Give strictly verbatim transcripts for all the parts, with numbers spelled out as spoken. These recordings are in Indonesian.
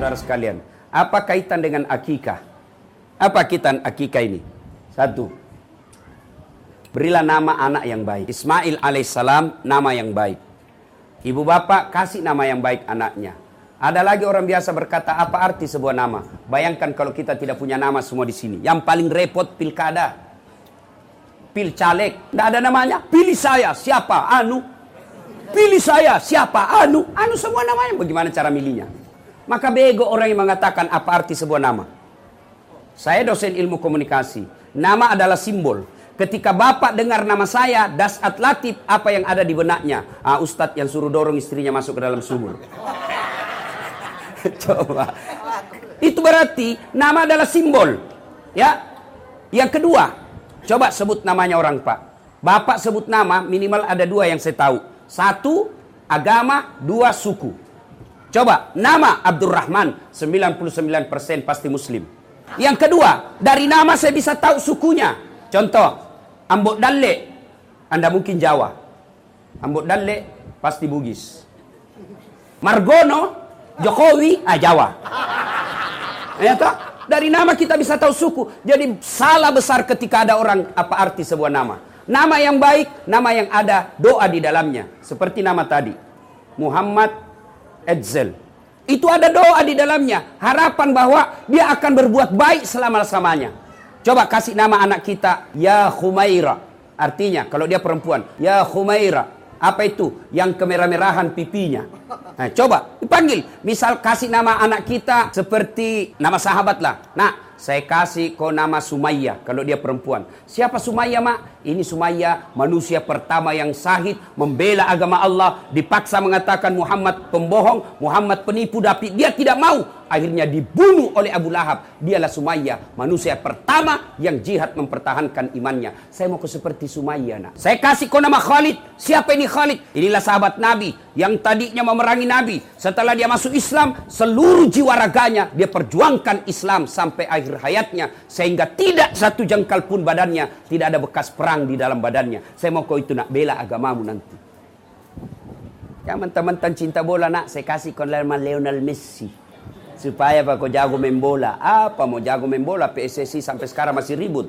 saudara sekalian. Apa kaitan dengan akikah? Apa kaitan akikah ini? Satu, berilah nama anak yang baik. Ismail alaihissalam nama yang baik. Ibu bapak kasih nama yang baik anaknya. Ada lagi orang biasa berkata, apa arti sebuah nama? Bayangkan kalau kita tidak punya nama semua di sini. Yang paling repot pilkada, pil caleg, tidak ada namanya. Pilih saya, siapa? Anu. Pilih saya, siapa? Anu. Anu semua namanya. Bagaimana cara milihnya? Maka bego orang yang mengatakan apa arti sebuah nama. Saya dosen ilmu komunikasi. Nama adalah simbol. Ketika bapak dengar nama saya, Dasat Latif, apa yang ada di benaknya? Ah, Ustadz yang suruh dorong istrinya masuk ke dalam sumur. Coba. Itu berarti nama adalah simbol. Ya. Yang kedua, coba sebut namanya orang, Pak. Bapak sebut nama, minimal ada dua yang saya tahu. Satu, agama. Dua, suku. Coba, nama Abdurrahman, sembilan puluh sembilan persen pasti muslim. Yang kedua, dari nama saya bisa tahu sukunya. Contoh, Ambok Dalle, Anda mungkin Jawa. Ambok Dalle, pasti Bugis. Margono, Jokowi, ah Jawa. Ya toh? Dari nama kita bisa tahu suku. Jadi salah besar ketika ada orang apa arti sebuah nama. Nama yang baik, nama yang ada doa di dalamnya. Seperti nama tadi, Muhammad Edzel. Itu ada doa di dalamnya. Harapan bahwa dia akan berbuat baik selama-lamanya. Coba kasih nama anak kita, Ya Khumaira. Artinya, kalau dia perempuan, Ya Khumaira. Apa itu? Yang kemerah-merahan pipinya. Nah, coba dipanggil. Misal kasih nama anak kita seperti nama sahabat lah. Nah, saya kasih kau nama Sumayyah kalau dia perempuan. Siapa Sumayyah, Mak? Ini Sumayyah, manusia pertama yang syahid membela agama Allah, dipaksa mengatakan Muhammad pembohong, Muhammad penipu, tapi dia tidak mau. Akhirnya dibunuh oleh Abu Lahab. Dialah Sumayyah, manusia pertama yang jihad mempertahankan imannya. Saya mau ke seperti Sumayyah, nak. Saya kasih kau nama Khalid. Siapa ini Khalid? Inilah sahabat Nabi yang tadinya memerangi Nabi. Setelah dia masuk Islam, seluruh jiwa raganya dia perjuangkan Islam sampai akhir hayatnya, sehingga tidak satu jengkal pun badannya tidak ada bekas perang di dalam badannya. Saya mau kau itu nak bela agamamu nanti. Ya mentang-mentang cinta bola, nak, saya kasih kau nama Lionel Messi. Supaya apa kau jago main bola. Apa mau jago main bola? P S S I sampai sekarang masih ribut.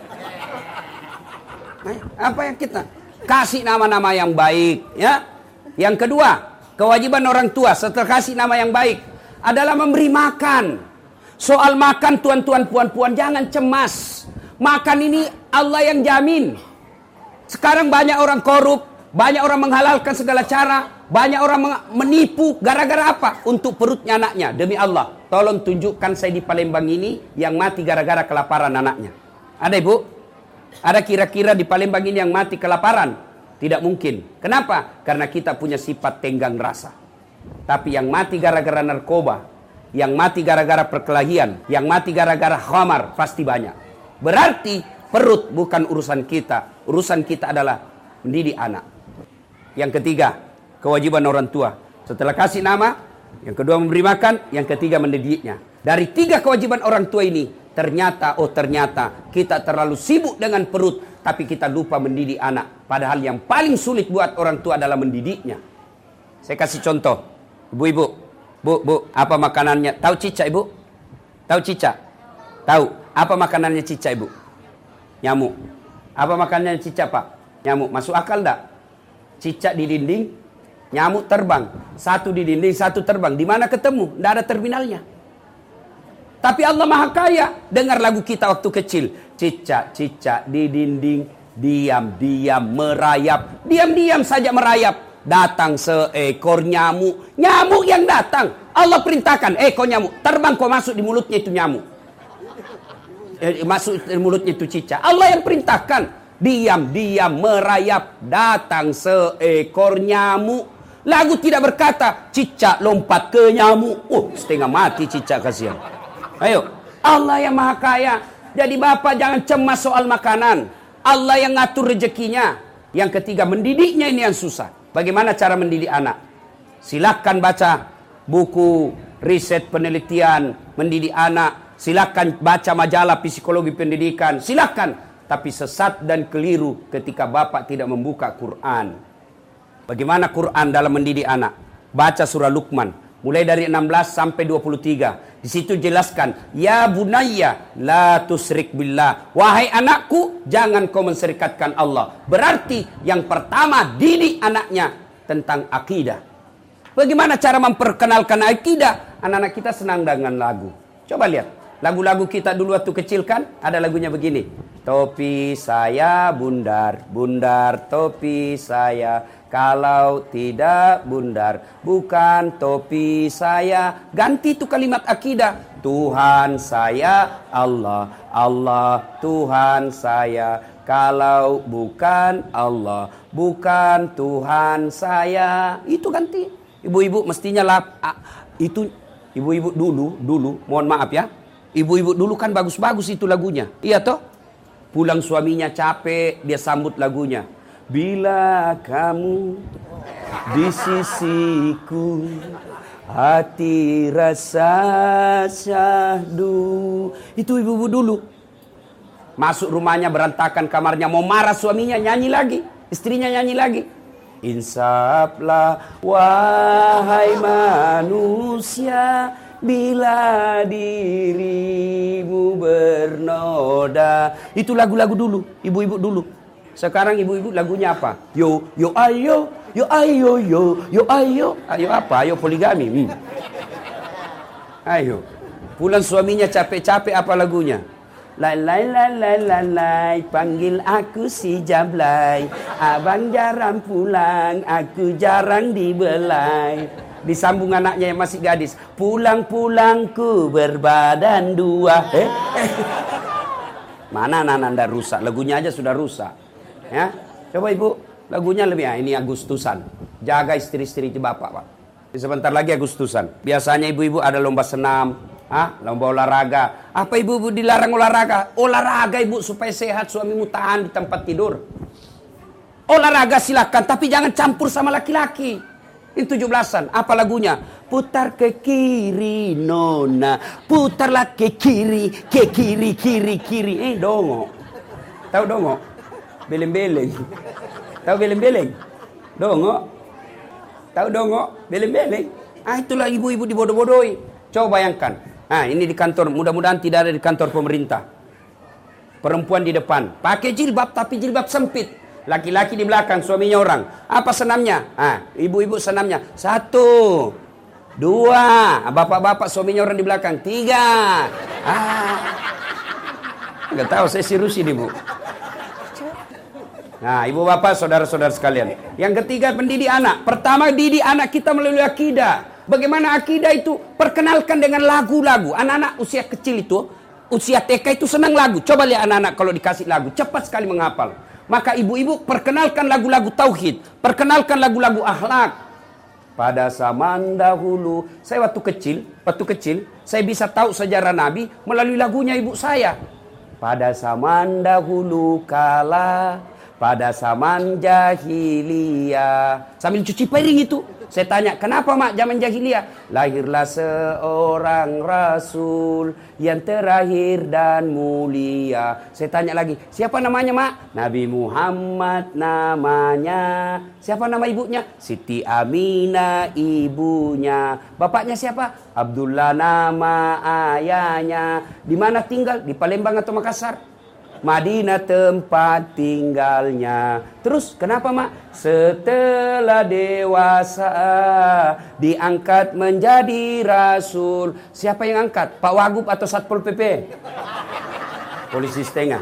Nah, apa yang kita kasih nama-nama yang baik, ya? Yang kedua, kewajiban orang tua setelah kasih nama yang baik adalah memberi makan. Soal makan, tuan-tuan, puan-puan, jangan cemas. Makan ini Allah yang jamin. Sekarang banyak orang korup, banyak orang menghalalkan segala cara, banyak orang menipu gara-gara apa? Untuk perutnya anaknya. Demi Allah, tolong tunjukkan saya di Palembang ini yang mati gara-gara kelaparan anaknya. Ada, Ibu? Ada kira-kira di Palembang ini yang mati kelaparan? Tidak mungkin. Kenapa? Karena kita punya sifat tenggang rasa. Tapi yang mati gara-gara narkoba, yang mati gara-gara perkelahian, yang mati gara-gara khamar, pasti banyak. Berarti perut bukan urusan kita. Urusan kita adalah mendidik anak. Yang ketiga, kewajiban orang tua. Setelah kasih nama, yang kedua memberi makan, yang ketiga mendidiknya. Dari tiga kewajiban orang tua ini, ternyata, oh ternyata, kita terlalu sibuk dengan perut, tapi kita lupa mendidik anak. Padahal yang paling sulit buat orang tua adalah mendidiknya. Saya kasih contoh. Ibu-ibu, bu, bu, apa makanannya? Tahu cicak, Ibu? Tahu cicak? Tahu. Apa makanannya cicak, Ibu? Nyamuk. Apa makanannya cicak, Pak? Nyamuk. Masuk akal enggak? Cicak di dinding, nyamuk terbang. Satu di dinding, satu terbang. Di mana ketemu? Tidak ada terminalnya. Tapi Allah Maha Kaya. Dengar lagu kita waktu kecil. Cicak-cicak di dinding, diam-diam merayap. Diam-diam saja merayap. Datang seekor nyamuk. Nyamuk yang datang. Allah perintahkan, eh kau nyamuk, terbang kau masuk di mulutnya itu nyamuk. Eh, masuk di mulutnya itu cicak. Allah yang perintahkan. Diam-diam merayap, datang seekor nyamuk. Lagu tidak berkata cicak lompat ke nyamuk. Oh, setengah mati cicak, kasihan. Ayo, Allah yang Maha Kaya. Jadi bapak jangan cemas soal makanan. Allah yang ngatur rezekinya. Yang ketiga, mendidiknya ini yang susah. Bagaimana cara mendidik anak? Silakan baca buku riset penelitian mendidik anak. Silakan baca majalah psikologi pendidikan. Silakan. Tapi sesat dan keliru ketika bapak tidak membuka Quran. Bagaimana Quran dalam mendidik anak? Baca surah Luqman. Mulai dari enam belas sampai dua puluh tiga. Di situ jelaskan, ya bunayya la tusyrik billah. Wahai anakku, jangan kau menserikatkan Allah. Berarti yang pertama didik anaknya tentang akidah. Bagaimana cara memperkenalkan akidah? Anak-anak kita senang dengan lagu. Coba lihat, lagu-lagu kita dulu waktu kecil kan ada lagunya begini. Topi saya bundar, bundar topi saya. Kalau tidak bundar, bukan topi saya. Ganti itu kalimat akidah. Tuhan saya Allah, Allah Tuhan saya. Kalau bukan Allah, bukan Tuhan saya. Itu ganti. Ibu-ibu mestinya lah itu. Ibu-ibu dulu, dulu, mohon maaf ya. Ibu-ibu dulu kan bagus-bagus itu lagunya. Iya toh? Pulang suaminya capek, dia sambut lagunya. Bila kamu di sisiku, hati rasa syahdu. Itu ibu-ibu dulu. Masuk rumahnya berantakan kamarnya, mau marah suaminya nyanyi lagi, istrinya nyanyi lagi. Insaflah wahai manusia, bila dirimu bernoda. Itu lagu-lagu dulu, ibu-ibu dulu. Sekarang ibu-ibu lagunya apa? Yo, yo ayo, yo ayo, yo, yo ayo. Ayo apa? Ayo poligami. Hmm. Ayo. Pulang suaminya capek-capek apa lagunya? Lai lai lai lai lai lai, panggil aku si Jablay. Abang jarang pulang, aku jarang dibelai. Disambung anaknya yang masih gadis. Pulang-pulangku berbadan dua. Eh? Eh. Mana anak anda rusak? Lagunya aja sudah rusak. Ya, coba ibu, lagunya lebih. Ah, ini Agustusan. Jaga istri-istri bapak, pak. Sebentar lagi Agustusan. Biasanya ibu-ibu ada lomba senam, ah, lomba olahraga. Apa ibu-ibu dilarang olahraga? Olahraga ibu supaya sehat, suamimu tahan di tempat tidur. Olahraga silakan, tapi jangan campur sama laki-laki. Ini tujuh belasan. Apa lagunya? Putar ke kiri nona, putarlah ke kiri, ke kiri, kiri, kiri. Eh dongo. Tahu dongo? Beleng-beleng. Tahu beleng-beleng? Dongo. Tahu dongo? Beleng-beleng. Ah itulah ibu-ibu dibodoh-bodohi. Coba bayangkan. Ah ini di kantor, mudah-mudahan tidak ada di kantor pemerintah. Perempuan di depan, pakai jilbab tapi jilbab sempit. Laki-laki di belakang, suaminya orang. Apa senamnya? Ah, ibu-ibu senamnya. Satu, dua, bapak-bapak suaminya orang di belakang. Tiga. Ah, nggak tahu saya sirusi nih bu. Nah, ibu bapak, saudara-saudara sekalian. Yang ketiga, pendidik anak. Pertama, didik anak kita melalui akidah. Bagaimana akidah itu? Perkenalkan dengan lagu-lagu. Anak-anak usia kecil itu, usia T K itu senang lagu. Coba lihat anak-anak kalau dikasih lagu, cepat sekali menghafal. Maka ibu-ibu perkenalkan lagu-lagu tauhid, perkenalkan lagu-lagu akhlak. Pada zaman dahulu, saya waktu kecil, waktu kecil, saya bisa tahu sejarah Nabi melalui lagunya ibu saya. Pada zaman dahulu kala, pada zaman jahiliyah. Sambil cuci piring itu, saya tanya, kenapa mak zaman jahiliyah? Lahirlah seorang rasul yang terakhir dan mulia. Saya tanya lagi, siapa namanya mak? Nabi Muhammad namanya. Siapa nama ibunya? Siti Aminah ibunya. Bapaknya siapa? Abdullah nama ayahnya. Di mana tinggal? Di Palembang atau Makassar? Madinah tempat tinggalnya. Terus kenapa mak? Setelah dewasa diangkat menjadi rasul. Siapa yang angkat? Pak Wagub atau Satpol P P? Polisi setengah.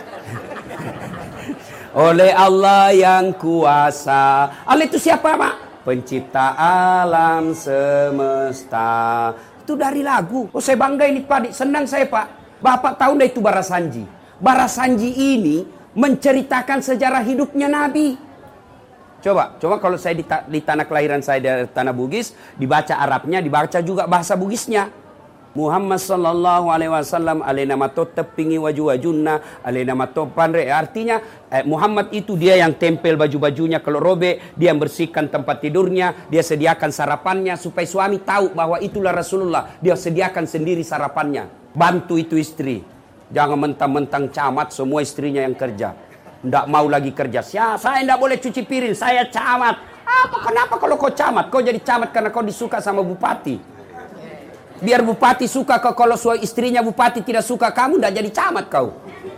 Oleh Allah yang kuasa. Allah itu siapa mak? Pencipta alam semesta. Itu dari lagu. Oh saya bangga ini Pak, senang saya Pak. Bapak tahu dah itu Barasanji. Barasanji ini menceritakan sejarah hidupnya Nabi. Coba, coba kalau saya di, ta di tanah kelahiran saya di tanah Bugis, dibaca Arabnya, dibaca juga bahasa Bugisnya. Muhammad sallallahu alaihi wasallam alaina mato tepingi waju wajunna alaina mato pandre. Artinya eh, Muhammad itu dia yang tempel baju-bajunya kalau robek, dia bersihkan tempat tidurnya, dia sediakan sarapannya supaya suami tahu bahwa itulah Rasulullah. Dia sediakan sendiri sarapannya. Bantu itu istri. Jangan mentang-mentang camat semua istrinya yang kerja. Tidak mau lagi kerja. Saya, saya tidak boleh cuci piring. Saya camat. Ah, apa? Kenapa kalau kau camat? Kau jadi camat karena kau disuka sama bupati. Biar bupati suka kau, kalau suami istrinya bupati tidak suka kamu, tidak jadi camat kau.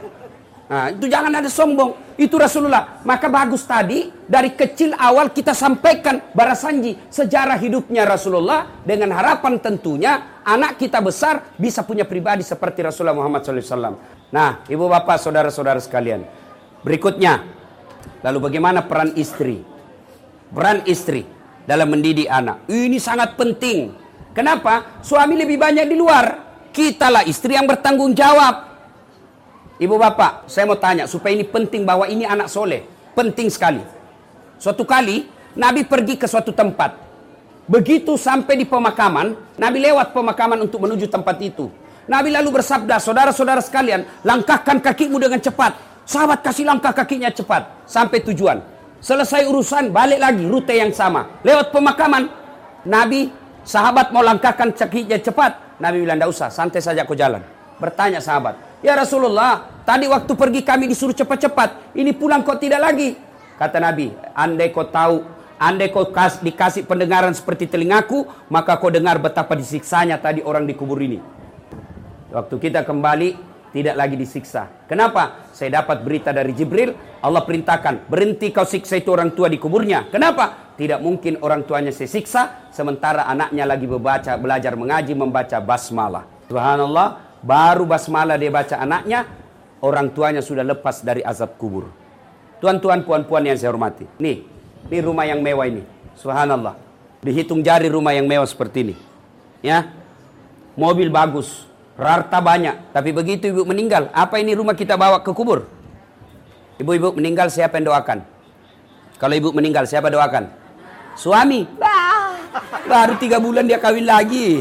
Nah, itu jangan ada sombong. Itu Rasulullah. Maka bagus tadi dari kecil awal kita sampaikan barasanji sejarah hidupnya Rasulullah dengan harapan tentunya anak kita besar bisa punya pribadi seperti Rasulullah Muhammad shallallahu alaihi wasallam. Nah, ibu bapak, saudara-saudara sekalian, berikutnya, lalu bagaimana peran istri? Peran istri dalam mendidik anak ini sangat penting. Kenapa? Suami lebih banyak di luar, kitalah istri yang bertanggung jawab. Ibu bapak, saya mau tanya supaya ini penting bahwa ini anak soleh. Penting sekali. Suatu kali, Nabi pergi ke suatu tempat. Begitu sampai di pemakaman, Nabi lewat pemakaman untuk menuju tempat itu. Nabi lalu bersabda, saudara-saudara sekalian, langkahkan kakimu dengan cepat. Sahabat kasih langkah kakinya cepat. Sampai tujuan. Selesai urusan, balik lagi, rute yang sama. Lewat pemakaman, Nabi, sahabat mau langkahkan kakinya cepat. Nabi bilang, tidak usah, santai saja aku jalan. Bertanya sahabat, ya Rasulullah, tadi waktu pergi kami disuruh cepat-cepat, ini pulang kok tidak lagi? Kata Nabi, andai kau tahu, andai kau kas, dikasih pendengaran seperti telingaku, maka kau dengar betapa disiksanya tadi orang di kubur ini. Waktu kita kembali, tidak lagi disiksa. Kenapa? Saya dapat berita dari Jibril, Allah perintahkan, berhenti kau siksa itu orang tua di kuburnya. Kenapa? Tidak mungkin orang tuanya saya siksa, sementara anaknya lagi membaca, belajar mengaji, membaca basmalah. Subhanallah. Baru basmalah dia baca anaknya, orang tuanya sudah lepas dari azab kubur. Tuan-tuan, puan-puan yang saya hormati. Nih, ini rumah yang mewah ini. Subhanallah. Dihitung jari rumah yang mewah seperti ini. Ya. Mobil bagus, harta banyak. Tapi begitu ibu meninggal, apa ini rumah kita bawa ke kubur? Ibu-ibu meninggal, siapa yang doakan? Kalau ibu meninggal, siapa doakan? Suami. Bah, baru tiga bulan dia kawin lagi.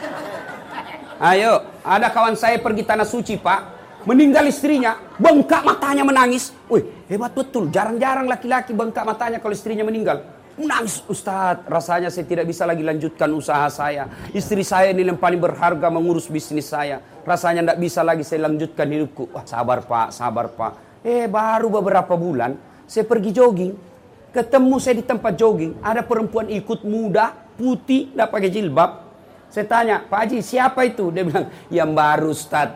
Ayo, ada kawan saya pergi tanah suci pak, meninggal istrinya, bengkak matanya menangis. Wih, hebat betul, jarang-jarang laki-laki bengkak matanya kalau istrinya meninggal. Menangis, Ustadz, rasanya saya tidak bisa lagi lanjutkan usaha saya. Istri saya ini yang paling berharga mengurus bisnis saya. Rasanya tidak bisa lagi saya lanjutkan hidupku. Wah, sabar pak, sabar pak. Eh, baru beberapa bulan, saya pergi jogging. Ketemu saya di tempat jogging, ada perempuan ikut muda, putih, tidak pakai jilbab. Saya tanya, Pak Haji, siapa itu? Dia bilang, yang baru Ustaz.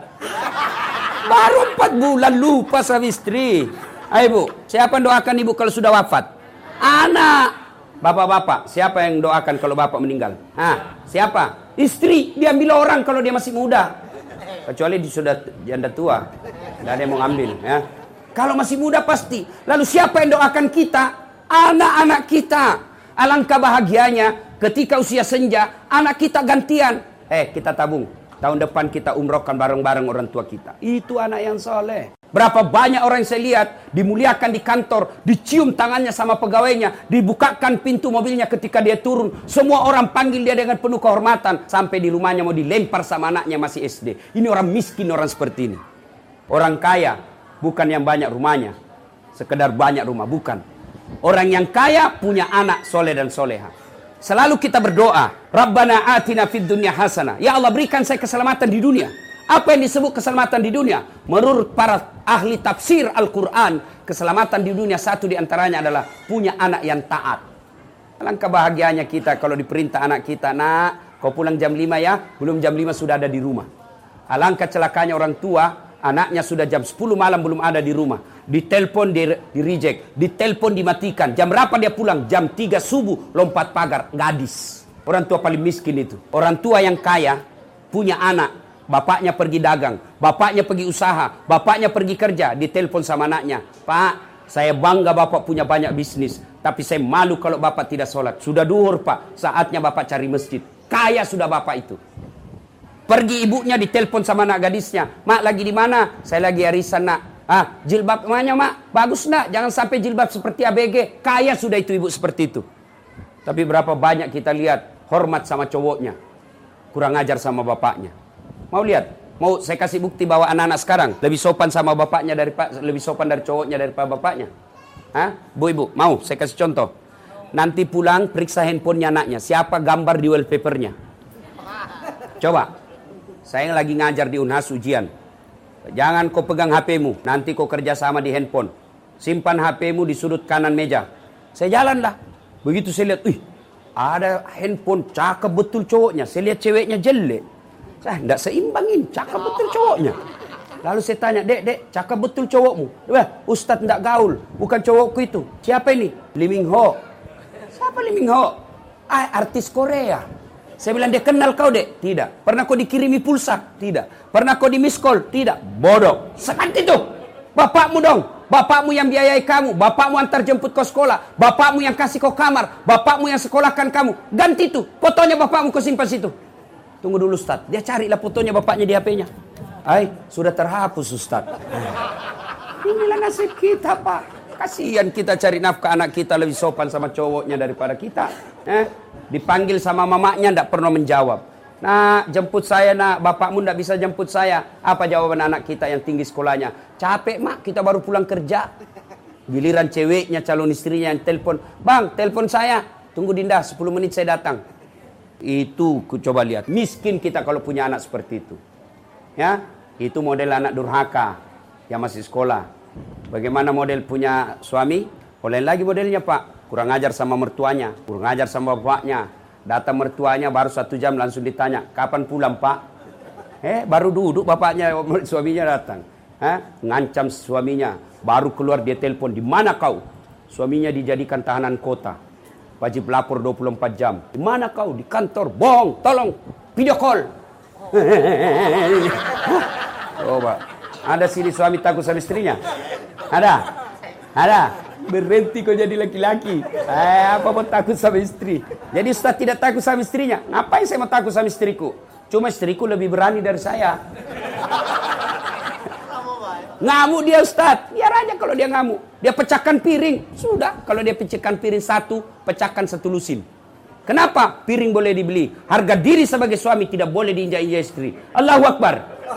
Baru empat bulan lupa sama istri. Ayo ibu, siapa yang doakan ibu kalau sudah wafat? Anak. Bapak-bapak, siapa yang doakan kalau bapak meninggal? Hah, siapa? Istri, diambil orang kalau dia masih muda. Kecuali dia sudah janda tua. Tidak ada yang mau ambil. Ya. Kalau masih muda pasti. Lalu siapa yang doakan kita? Anak-anak kita. Alangkah bahagianya. Ketika usia senja, anak kita gantian. Eh, kita tabung. Tahun depan kita umrohkan bareng-bareng orang tua kita. Itu anak yang soleh. Berapa banyak orang yang saya lihat, dimuliakan di kantor, dicium tangannya sama pegawainya, dibukakan pintu mobilnya ketika dia turun. Semua orang panggil dia dengan penuh kehormatan. Sampai di rumahnya mau dilempar sama anaknya masih S D. Ini orang miskin, orang seperti ini. Orang kaya, bukan yang banyak rumahnya. Sekedar banyak rumah, bukan. Orang yang kaya punya anak soleh dan soleha. Selalu kita berdoa, Rabbana atina fid dunya hasanah. Ya Allah, berikan saya keselamatan di dunia. Apa yang disebut keselamatan di dunia? Menurut para ahli tafsir Al-Quran, keselamatan di dunia satu di antaranya adalah punya anak yang taat. Alangkah bahagianya kita kalau diperintah anak kita, nak, kau pulang jam lima ya, belum jam lima sudah ada di rumah. Alangkah celakanya orang tua, anaknya sudah jam sepuluh malam belum ada di rumah. Ditelepon di, di reject, ditelepon dimatikan. Jam berapa dia pulang? Jam tiga subuh, lompat pagar, gadis. Orang tua paling miskin itu. Orang tua yang kaya, punya anak, bapaknya pergi dagang, bapaknya pergi usaha, bapaknya pergi kerja, ditelepon sama anaknya. Pak, saya bangga bapak punya banyak bisnis, tapi saya malu kalau bapak tidak sholat. Sudah duhur pak, saatnya bapak cari masjid. Kaya sudah bapak itu. Pergi ibunya ditelepon sama anak gadisnya. Mak, lagi di mana? Saya lagi arisan, nak. Ah, jilbab mana mak? Bagus nak, jangan sampai jilbab seperti A B G. Kaya sudah itu ibu seperti itu. Tapi berapa banyak kita lihat hormat sama cowoknya, kurang ajar sama bapaknya. Mau lihat? Mau saya kasih bukti bahwa anak-anak sekarang lebih sopan sama bapaknya daripada lebih sopan dari cowoknya daripada bapaknya. Hah? Bu ibu, mau saya kasih contoh. Nanti pulang periksa handphonenya anaknya, siapa gambar di wallpapernya. Coba. Saya lagi ngajar di Unhas ujian. Jangan kau pegang H P-mu, nanti kau kerja sama di handphone. Simpan H P-mu di sudut kanan meja. Saya jalan lah. Begitu saya lihat, ih, ada handphone cakep betul cowoknya. Saya lihat ceweknya jelek. Saya enggak seimbangin, cakep betul cowoknya. Lalu saya tanya, dek, dek, cakep betul cowokmu. Wah, Ustadz enggak gaul, bukan cowokku itu. Siapa ini? Lee Min Ho. Siapa Lee Min Ho? Ah, artis Korea. Saya bilang, dia kenal kau, dek? Tidak. Pernah kau dikirimi pulsa? Tidak. Pernah kau di miss call? Tidak. Bodoh. Seperti itu. Bapakmu dong. Bapakmu yang biayai kamu. Bapakmu antar jemput kau sekolah. Bapakmu yang kasih kau kamar. Bapakmu yang sekolahkan kamu. Ganti itu. Fotonya bapakmu kau simpan situ. Tunggu dulu, Ustaz. Dia carilah fotonya bapaknya di H P-nya. Ay, sudah terhapus, Ustaz. Inilah nasib kita, Pak. Kasihan kita cari nafkah anak kita lebih sopan sama cowoknya daripada kita. Eh? Dipanggil sama mamanya tidak pernah menjawab. Nah, jemput saya nak, bapakmu tidak bisa jemput saya. Apa jawaban anak kita yang tinggi sekolahnya? Capek mak, kita baru pulang kerja. Giliran ceweknya, calon istrinya yang telepon. Bang, telepon saya. Tunggu Dinda, sepuluh menit saya datang. Itu ku coba lihat. Miskin kita kalau punya anak seperti itu. Ya, itu model anak durhaka yang masih sekolah. Bagaimana model punya suami? Oleh lagi modelnya, Pak. Kurang ajar sama mertuanya, kurang ajar sama bapaknya. Datang mertuanya baru satu jam langsung ditanya, kapan pulang, Pak? Eh, baru duduk bapaknya, suaminya datang. Eh, ngancam suaminya. Baru keluar dia telepon, di mana kau? Suaminya dijadikan tahanan kota. Wajib lapor dua puluh empat jam. Di mana kau? Di kantor. Bohong, tolong video call. Coba. Ada sini suami takut sama istrinya? Ada? Ada? Berhenti kau jadi laki-laki. Eh, apa mau takut sama istri? Jadi Ustaz tidak takut sama istrinya. Ngapain saya mau takut sama istriku? Cuma istriku lebih berani dari saya. Ngamuk dia, Ustaz. Biar aja kalau dia ngamuk. Dia pecahkan piring. Sudah. Kalau dia pecahkan piring satu, pecahkan satu lusin. Kenapa? Piring boleh dibeli. Harga diri sebagai suami tidak boleh diinjak-injak istri. Allahu Akbar.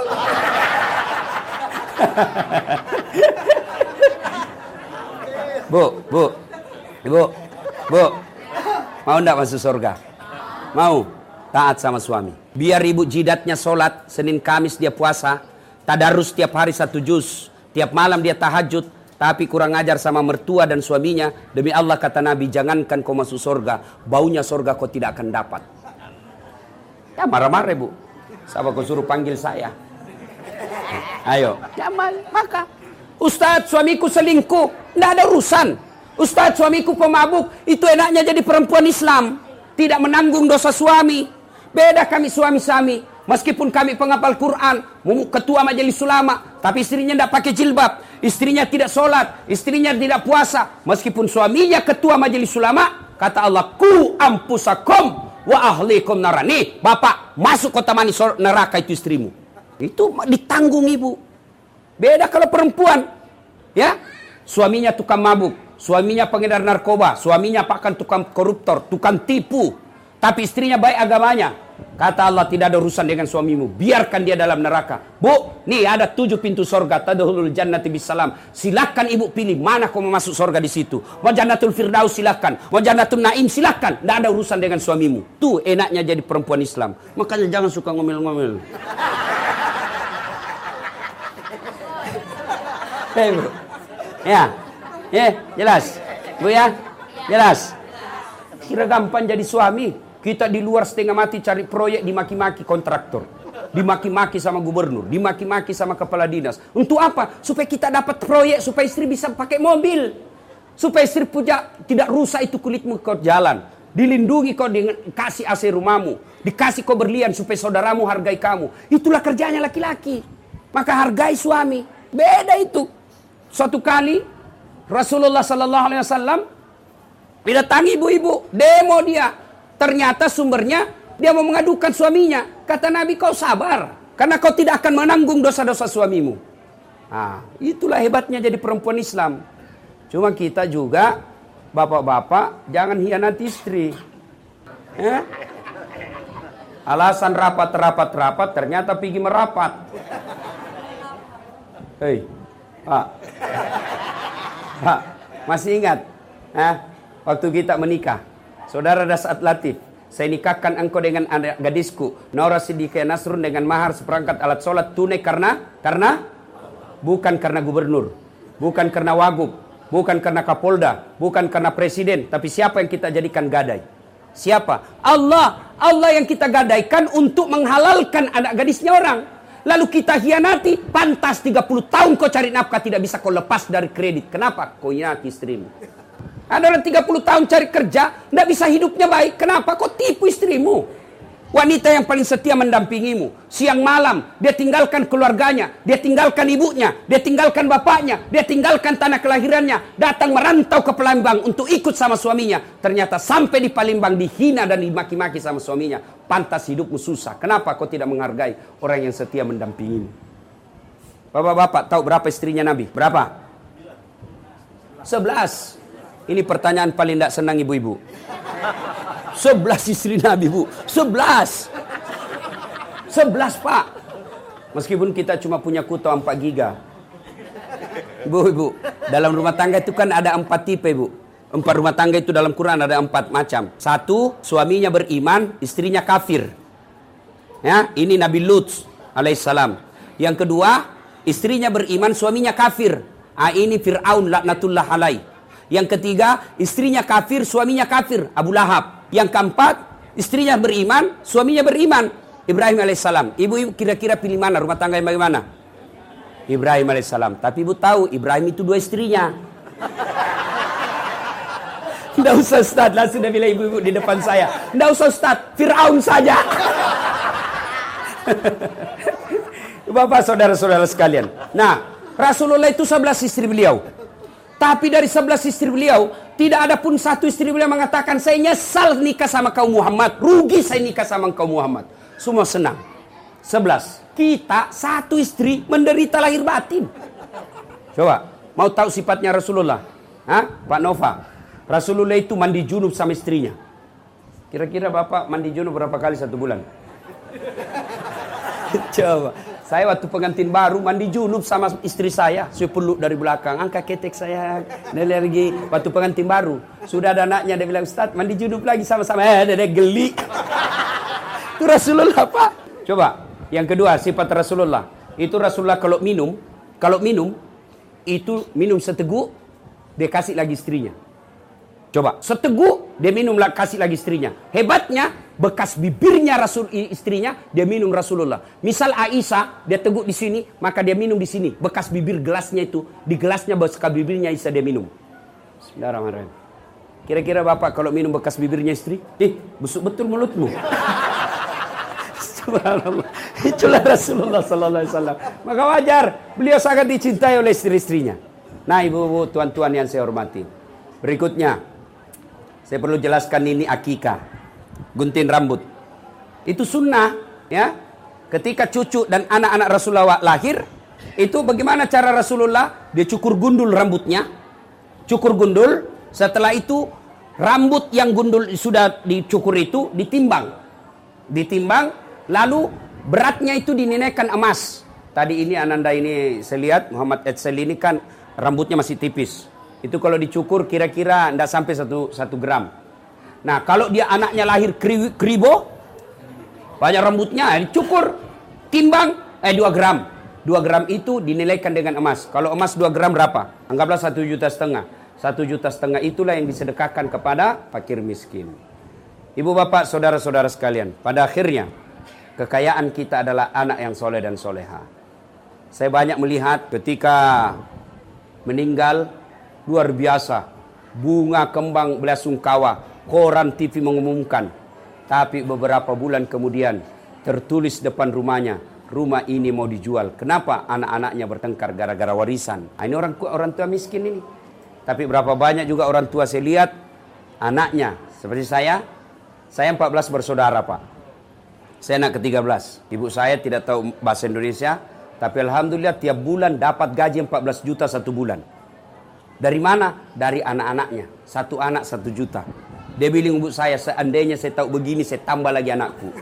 Bu, bu, ibu, bu, mau ndak masuk surga? Mau? Taat sama suami. Biar ibu jidatnya sholat, Senin Kamis dia puasa, tadarus tiap hari satu juz, tiap malam dia tahajud, tapi kurang ajar sama mertua dan suaminya. Demi Allah kata Nabi, jangankan kau masuk surga, baunya surga kau tidak akan dapat. Ya marah-marah bu, sahabat kau suruh panggil saya. Ayo, jangan maka. Ustadz, suamiku selingkuh. Tidak ada urusan. Ustadz, suamiku pemabuk. Itu enaknya jadi perempuan Islam. Tidak menanggung dosa suami. Beda kami suami-suami. Meskipun kami penghafal Quran, ketua majelis ulama, tapi istrinya tidak pakai jilbab. Istrinya tidak sholat. Istrinya tidak puasa. Meskipun suaminya ketua majelis ulama, kata Allah, ku ampusakum wa ahlikum narani. Bapak, masuk kota mani neraka itu istrimu. Itu ditanggung ibu. Beda kalau perempuan, ya, suaminya tukang mabuk, suaminya pengedar narkoba, suaminya pakan tukang koruptor, tukang tipu, tapi istrinya baik agamanya. Kata Allah, tidak ada urusan dengan suamimu, biarkan dia dalam neraka. Bu, nih ada tujuh pintu surga, tadkhulul jannati bisalam. Silakan ibu pilih mana kau mau masuk surga di situ. Mau jannatul firdaus silakan, mau jannatul naim silakan. Tidak ada urusan dengan suamimu. Tuh enaknya jadi perempuan Islam. Makanya jangan suka ngomel-ngomel. Hei, Bu. Ya, ya, jelas, Bu ya, jelas. Kira gampang jadi suami. Kita di luar setengah mati cari proyek, dimaki-maki kontraktor, dimaki-maki sama gubernur, dimaki-maki sama kepala dinas. Untuk apa? Supaya kita dapat proyek, supaya istri bisa pakai mobil, supaya istri punya tidak rusak itu kulitmu kau jalan, dilindungi kau dengan kasih A C rumahmu, dikasih kau berlian supaya saudaramu hargai kamu. Itulah kerjanya laki-laki. Maka hargai suami. Beda itu. Suatu kali Rasulullah Sallallahu Alaihi Wasallam didatangi ibu-ibu, demo dia. Ternyata sumbernya dia mau mengadukan suaminya. Kata Nabi, kau sabar, karena kau tidak akan menanggung dosa-dosa suamimu. Nah, itulah hebatnya jadi perempuan Islam. Cuma kita juga bapak-bapak jangan hianati istri. Eh? Alasan rapat-rapat-rapat ternyata pergi merapat. Hei, Pak, Pak, masih ingat? Eh, waktu kita menikah, saudara Dasat Latif, saya nikahkan engkau dengan anak gadisku, Nora Siddiqah Nasrun dengan mahar seperangkat alat sholat tunai karena, karena, bukan karena gubernur, bukan karena wagub, bukan karena Kapolda, bukan karena presiden, tapi siapa yang kita jadikan gadai? Siapa? Allah. Allah yang kita gadaikan untuk menghalalkan anak gadisnya orang. Lalu kita hianati. Pantas tiga puluh tahun kau cari nafkah, tidak bisa kau lepas dari kredit. Kenapa? Kau hianati istrimu. Ada orang tiga puluh tahun cari kerja, tidak bisa hidupnya baik. Kenapa? Kau tipu istrimu. Wanita yang paling setia mendampingimu. Siang malam, dia tinggalkan keluarganya, dia tinggalkan ibunya, dia tinggalkan bapaknya, dia tinggalkan tanah kelahirannya, datang merantau ke Palembang untuk ikut sama suaminya. Ternyata sampai di Palembang dihina dan dimaki-maki sama suaminya. Pantas hidupmu susah. Kenapa kau tidak menghargai orang yang setia mendampingimu? Bapak-bapak tahu berapa istrinya Nabi? Berapa? Sebelas. Ini pertanyaan paling tidak senang ibu-ibu. Sebelas istri Nabi, Bu. Sebelas. Sebelas, Pak. Meskipun kita cuma punya kuota empat giga. Bu, Ibu. Dalam rumah tangga itu kan ada empat tipe, Bu. Empat rumah tangga itu dalam Quran ada empat macam. Satu, suaminya beriman, istrinya kafir. Ya, ini Nabi Lut alaihissalam. Yang kedua, istrinya beriman, suaminya kafir. Ah, ini Fir'aun laknatullah alaih. Yang ketiga, istrinya kafir, suaminya kafir, Abu Lahab. Yang keempat, istrinya beriman, suaminya beriman, Ibrahim alaihissalam. Ibu-ibu kira-kira pilih mana? Rumah tangga yang bagaimana? Ibrahim alaihissalam. Tapi ibu tahu, Ibrahim itu dua istrinya. Tidak usah Ustaz, langsung dia bilang ibu-ibu di depan saya. Tidak usah Ustaz, Fir'aun saja. Bapak saudara-saudara sekalian. Nah, Rasulullah itu sebelas istri beliau. Tapi dari sebelas istri beliau, tidak ada pun satu istri beliau mengatakan, saya nyesal nikah sama kaum Muhammad. Rugi saya nikah sama kaum Muhammad. Semua senang. Sebelas. Kita satu istri menderita lahir batin. Coba, mau tahu sifatnya Rasulullah? Hah? Pak Nova. Rasulullah itu mandi junub sama istrinya. Kira-kira Bapak mandi junub berapa kali satu bulan? Coba. Saya waktu pengantin baru mandi junub sama istri saya. Saya peluk dari belakang. Angkat ketek saya. Dia lagi waktu pengantin baru. Sudah ada anaknya. Dia bilang, Ustaz mandi junub lagi sama-sama. Eh, dia, dia geli. Itu Rasulullah, Pak. Coba. Yang kedua, sifat Rasulullah. Itu Rasulullah kalau minum. Kalau minum. Itu minum seteguk. Dia kasih lagi istrinya. Coba. Seteguk. Dia minum kasih lagi istrinya. Hebatnya. Bekas bibirnya Rasul istrinya, dia minum Rasulullah. Misal Aisyah, dia teguk di sini, maka dia minum di sini. Bekas bibir gelasnya itu, di gelasnya bekas bibirnya Aisyah dia minum. Bismillahirrahmanirrahim. Kira-kira Bapak kalau minum bekas bibirnya istri, eh, busuk betul mulutmu. Subhanallah. Itulah Rasulullah sallallahu alaihi wasallam. Maka wajar, beliau sangat dicintai oleh istri-istrinya. Nah, ibu-ibu, tuan-tuan yang saya hormati. Berikutnya, saya perlu jelaskan ini akikah. Gunting rambut itu sunnah, ya. Ketika cucu dan anak-anak Rasulullah lahir, itu bagaimana cara Rasulullah? Dia cukur gundul rambutnya, cukur gundul. Setelah itu rambut yang gundul sudah dicukur itu ditimbang, ditimbang. Lalu beratnya itu dinilaikan emas. Tadi ini Ananda ini saya lihat Muhammad Edsel ini kan rambutnya masih tipis. Itu kalau dicukur kira-kira tidak sampai satu satu gram. Nah, kalau dia anaknya lahir kri, kribo, banyak rambutnya, dicukur, timbang, eh dua gram. dua gram itu dinilaikan dengan emas. Kalau emas dua gram berapa? Anggaplah satu juta setengah. satu juta setengah itulah yang disedekahkan kepada fakir miskin. Ibu bapak, saudara-saudara sekalian, pada akhirnya, kekayaan kita adalah anak yang soleh dan soleha. Saya banyak melihat ketika meninggal, luar biasa. Bunga kembang belasungkawa. Koran T V mengumumkan. Tapi beberapa bulan kemudian tertulis depan rumahnya, rumah ini mau dijual. Kenapa? Anak-anaknya bertengkar gara-gara warisan. Nah, ini orang orang tua miskin ini. Tapi berapa banyak juga orang tua saya lihat anaknya. Seperti saya, saya empat belas bersaudara, Pak. Saya anak ke tiga belas. Ibu saya tidak tahu bahasa Indonesia, tapi alhamdulillah tiap bulan dapat gaji empat belas juta satu bulan. Dari mana? Dari anak-anaknya. Satu anak satu juta. Dia bilang ibu saya, seandainya saya tahu begini, saya tambah lagi anakku.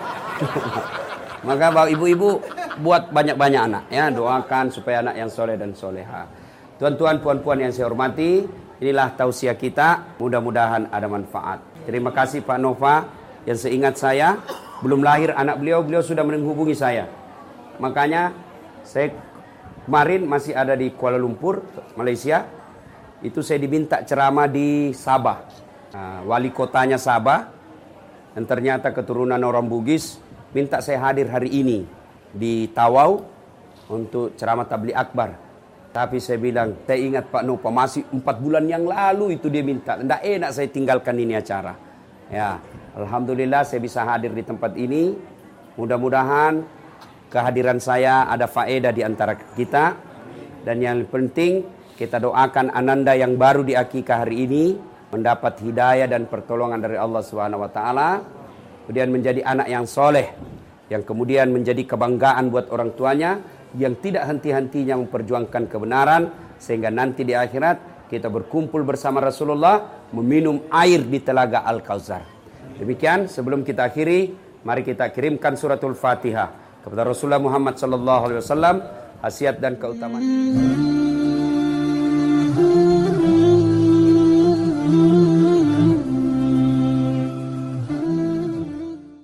Maka bapak ibu-ibu buat banyak-banyak anak, ya, doakan supaya anak yang soleh dan soleha. Tuan-tuan, puan-puan yang saya hormati, inilah tausiah kita. Mudah-mudahan ada manfaat. Terima kasih Pak Nova yang seingat saya belum lahir anak beliau, beliau sudah menghubungi saya. Makanya saya kemarin masih ada di Kuala Lumpur, Malaysia. itu saya diminta ceramah di Sabah. Nah, wali kotanya Sabah, dan ternyata keturunan orang Bugis, minta saya hadir hari ini di Tawau untuk ceramah tabligh akbar. Tapi saya bilang, saya ingat Pak Nopa, masih empat bulan yang lalu itu dia minta. Tidak enak saya tinggalkan ini acara. Ya, alhamdulillah saya bisa hadir di tempat ini. Mudah-mudahan kehadiran saya ada faedah di antara kita. Dan yang penting, kita doakan Ananda yang baru di akikah hari ini mendapat hidayah dan pertolongan dari Allah Subhanahu wa taala, kemudian menjadi anak yang soleh, yang kemudian menjadi kebanggaan buat orang tuanya, yang tidak henti-hentinya memperjuangkan kebenaran, sehingga nanti di akhirat kita berkumpul bersama Rasulullah meminum air di telaga Al-Kautsar. Demikian, sebelum kita akhiri, mari kita kirimkan suratul Fatihah kepada Rasulullah Muhammad sallallahu alaihi wasallam, khasiat dan keutamaan.